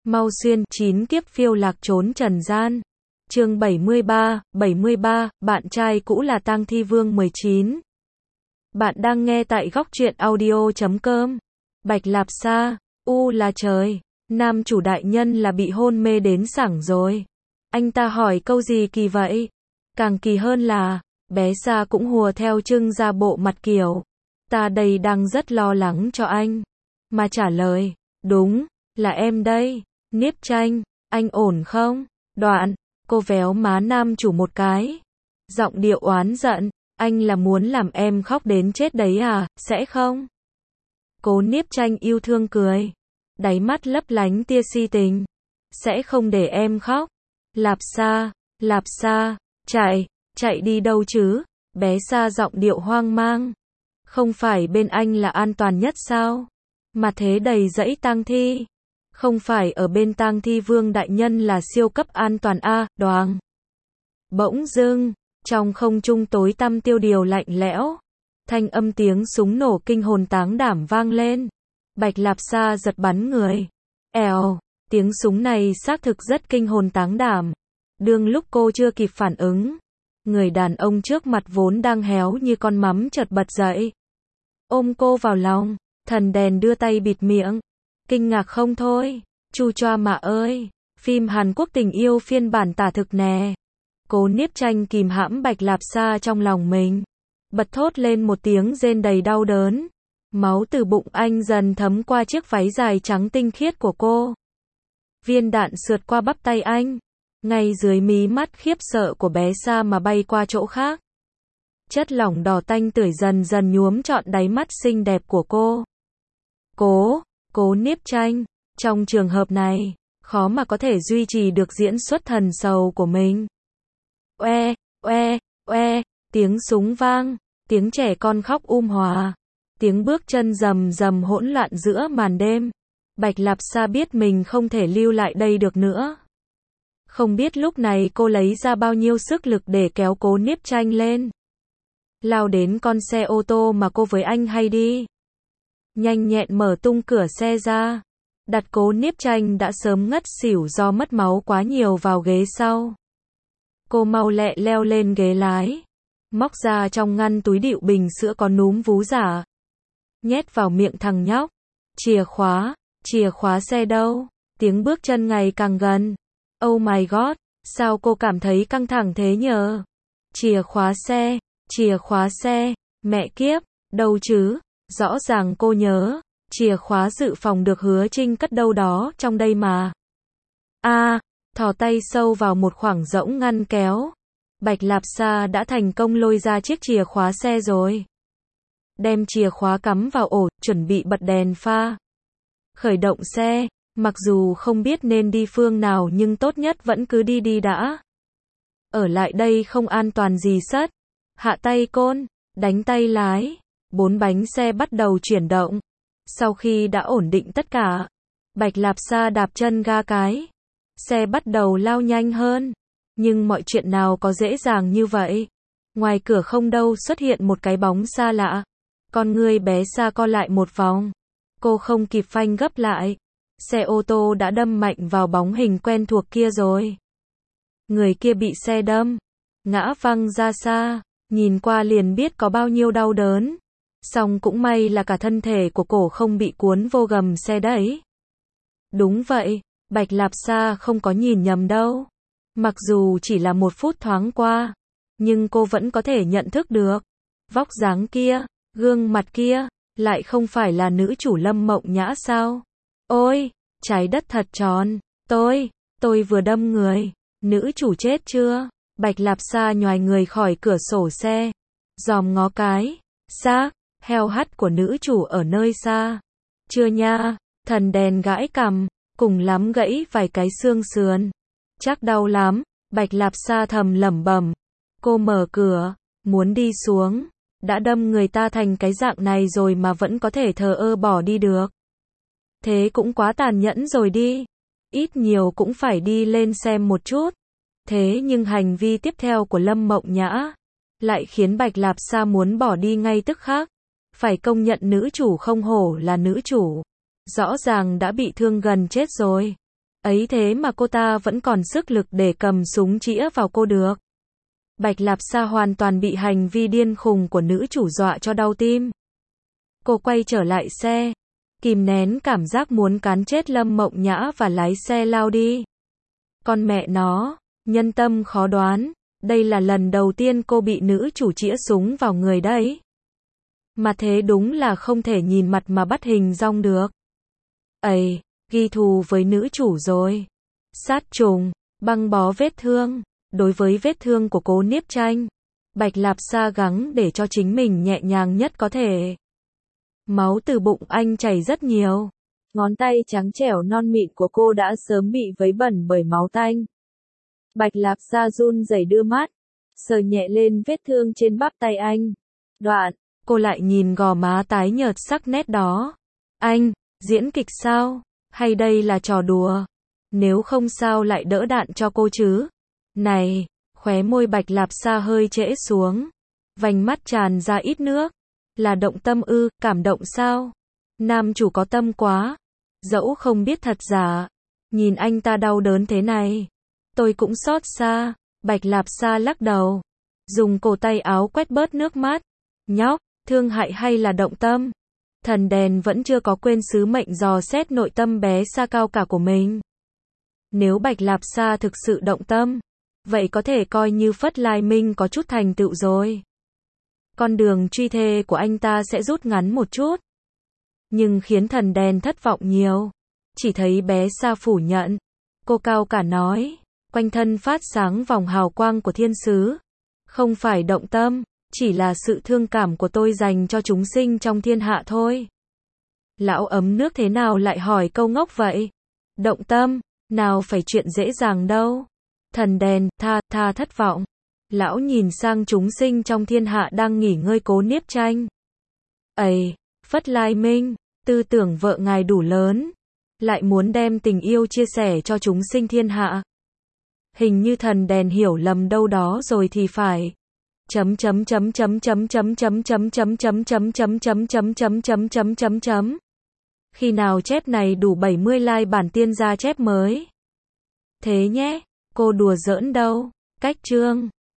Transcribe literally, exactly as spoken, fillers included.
Mau xuyên, chín kiếp phiêu lạc trốn trần gian. Chương bảy mươi ba, bảy mươi ba, bạn trai cũ là Tang Thi Vương mười chín. Bạn đang nghe tại góc truyện audio chấm com. Bạch Lạp Sa, u là trời, nam chủ đại nhân là bị hôn mê đến sảng rồi. Anh ta hỏi câu gì kỳ vậy? Càng kỳ hơn là, bé Sa cũng hùa theo trưng ra bộ mặt kiểu, ta đây đang rất lo lắng cho anh. Mà trả lời, đúng, là em đây. Niếp Tranh, anh ổn không? Đoạn, cô véo má nam chủ một cái. Giọng điệu oán giận, anh là muốn làm em khóc đến chết đấy à, sẽ không? Cố Niếp Tranh yêu thương cười, đáy mắt lấp lánh tia si tình. Sẽ không để em khóc. Lạp Sa, Lạp Sa, chạy, chạy đi đâu chứ? Bé Sa giọng điệu hoang mang. Không phải bên anh là an toàn nhất sao? Mà thế đầy dẫy tang thi. Không phải ở bên Tang Thi Vương đại nhân là siêu cấp an toàn a, đoàng. Bỗng dưng, trong không trung tối tăm tiêu điều lạnh lẽo, thanh âm tiếng súng nổ kinh hồn táng đảm vang lên. Bạch Lạp Sa giật bắn người. Èo, tiếng súng này xác thực rất kinh hồn táng đảm. Đương lúc cô chưa kịp phản ứng, người đàn ông trước mặt vốn đang héo như con mắm chợt bật dậy, ôm cô vào lòng. Thần đèn đưa tay bịt miệng. Kinh ngạc không thôi, chu choa mà ơi, phim Hàn Quốc tình yêu phiên bản tả thực nè. Cố Niếp Tranh kìm hãm Bạch Lạp Sa trong lòng mình, bật thốt lên một tiếng rên đầy đau đớn. Máu từ bụng anh dần thấm qua chiếc váy dài trắng tinh khiết của cô. Viên đạn sượt qua bắp tay anh, ngay dưới mí mắt khiếp sợ của bé Sa mà bay qua chỗ khác. Chất lỏng đỏ tanh tưởi dần dần nhuốm trọn đáy mắt xinh đẹp của cô. Cố Cố Niếp Tranh, trong trường hợp này, khó mà có thể duy trì được diễn xuất thần sầu của mình. Oe, oe, oe, tiếng súng vang, tiếng trẻ con khóc um hòa, tiếng bước chân rầm rầm hỗn loạn giữa màn đêm. Bạch Lạp Sa biết mình không thể lưu lại đây được nữa. Không biết lúc này cô lấy ra bao nhiêu sức lực để kéo Cố Niếp Tranh lên. Lao đến con xe ô tô mà cô với anh hay đi. Nhanh nhẹn mở tung cửa xe ra, đặt Cố Niếp Tranh đã sớm ngất xỉu do mất máu quá nhiều vào ghế sau. Cô mau lẹ leo lên ghế lái, móc ra trong ngăn túi đựng bình sữa có núm vú giả, nhét vào miệng thằng nhóc. Chìa khóa, chìa khóa xe đâu? Tiếng bước chân ngày càng gần. Oh my god, sao cô cảm thấy căng thẳng thế nhờ? Chìa khóa xe, chìa khóa xe, mẹ kiếp, đâu chứ? Rõ ràng cô nhớ, chìa khóa dự phòng được Hứa Trinh cất đâu đó trong đây mà. A, à, thò tay sâu vào một khoảng rỗng ngăn kéo. Bạch Lạp Sa đã thành công lôi ra chiếc chìa khóa xe rồi. Đem chìa khóa cắm vào ổ, chuẩn bị bật đèn pha. Khởi động xe, mặc dù không biết nên đi phương nào nhưng tốt nhất vẫn cứ đi đi đã. Ở lại đây không an toàn gì sất. Hạ tay côn, đánh tay lái. Bốn bánh xe bắt đầu chuyển động. Sau khi đã ổn định tất cả, Bạch Lạp Sa đạp chân ga cái. Xe bắt đầu lao nhanh hơn. Nhưng mọi chuyện nào có dễ dàng như vậy. Ngoài cửa không đâu xuất hiện một cái bóng xa lạ. Con người bé Sa co lại một vòng. Cô không kịp phanh gấp lại. Xe ô tô đã đâm mạnh vào bóng hình quen thuộc kia rồi. Người kia bị xe đâm, ngã văng ra xa. Nhìn qua liền biết có bao nhiêu đau đớn. Song cũng may là cả thân thể của cổ không bị cuốn vô gầm xe đấy. Đúng vậy, Bạch Lạp Sa không có nhìn nhầm đâu. Mặc dù chỉ là một phút thoáng qua, nhưng cô vẫn có thể nhận thức được. Vóc dáng kia, gương mặt kia, lại không phải là nữ chủ Lâm Mộng Nhã sao? Ôi, trái đất thật tròn, tôi, tôi vừa đâm người. Nữ chủ chết chưa? Bạch Lạp Sa nhoài người khỏi cửa sổ xe, dòm ngó cái xác heo hắt của nữ chủ ở nơi xa. Chưa nha, thần đèn gãi cằm, cùng lắm gãy vài cái xương sườn. Chắc đau lắm, Bạch Lạp Sa thầm lẩm bẩm. Cô mở cửa, muốn đi xuống, đã đâm người ta thành cái dạng này rồi mà vẫn có thể thờ ơ bỏ đi được. Thế cũng quá tàn nhẫn rồi đi. Ít nhiều cũng phải đi lên xem một chút. Thế nhưng hành vi tiếp theo của Lâm Mộng Nhã lại khiến Bạch Lạp Sa muốn bỏ đi ngay tức khắc. Phải công nhận nữ chủ không hổ là nữ chủ. Rõ ràng đã bị thương gần chết rồi. Ấy thế mà cô ta vẫn còn sức lực để cầm súng chĩa vào cô được. Bạch Lạp Sa hoàn toàn bị hành vi điên khùng của nữ chủ dọa cho đau tim. Cô quay trở lại xe, kìm nén cảm giác muốn cán chết Lâm Mộng Nhã và lái xe lao đi. Con mẹ nó, nhân tâm khó đoán, đây là lần đầu tiên cô bị nữ chủ chĩa súng vào người đấy. Mà thế đúng là không thể nhìn mặt mà bắt hình dong được. Ây, ghi thù với nữ chủ rồi. Sát trùng, băng bó vết thương. Đối với vết thương của Cố Niếp Tranh, Bạch Lạp Sa gắng để cho chính mình nhẹ nhàng nhất có thể. Máu từ bụng anh chảy rất nhiều. Ngón tay trắng trẻo non mịn của cô đã sớm bị vấy bẩn bởi máu tanh. Bạch Lạp Sa run rẩy đưa mắt, sờ nhẹ lên vết thương trên bắp tay anh. Đoạn, cô lại nhìn gò má tái nhợt sắc nét đó. Anh, diễn kịch sao? Hay đây là trò đùa? Nếu không sao lại đỡ đạn cho cô chứ? Này, khóe môi Bạch Lạp Sa hơi trễ xuống. Vành mắt tràn ra ít nước. Là động tâm ư, cảm động sao? Nam chủ có tâm quá. Dẫu không biết thật giả. Nhìn anh ta đau đớn thế này. Tôi cũng xót xa. Bạch Lạp Sa lắc đầu. Dùng cổ tay áo quét bớt nước mắt. Nhóc, thương hại hay là động tâm? Thần đèn vẫn chưa có quên sứ mệnh dò xét nội tâm bé Sa Cao Cả của mình. Nếu Bạch Lạp Sa thực sự động tâm, vậy có thể coi như Phất Lai Minh có chút thành tựu rồi. Con đường truy thê của anh ta sẽ rút ngắn một chút. Nhưng khiến thần đèn thất vọng nhiều. Chỉ thấy bé Sa phủ nhận. Cô Cao Cả nói, quanh thân phát sáng vòng hào quang của thiên sứ. Không phải động tâm, chỉ là sự thương cảm của tôi dành cho chúng sinh trong thiên hạ thôi. Lão ấm nước thế nào lại hỏi câu ngốc vậy? Động tâm, nào phải chuyện dễ dàng đâu. Thần đèn, tha, tha thất vọng. Lão nhìn sang chúng sinh trong thiên hạ đang nghỉ ngơi Cố Niếp Tranh. Ây, Phất Lai Minh, tư tưởng vợ ngài đủ lớn. Lại muốn đem tình yêu chia sẻ cho chúng sinh thiên hạ. Hình như thần đèn hiểu lầm đâu đó rồi thì phải. Chấm chấm chấm chấm chấm chấm chấm chấm chấm chấm chấm chấm chấm chấm chấm chấm chấm chấm chấm. Khi nào chép này đủ bảy mươi like bản tiên ra chép mới. Thế nhé, cô đùa giỡn đâu. Cách chương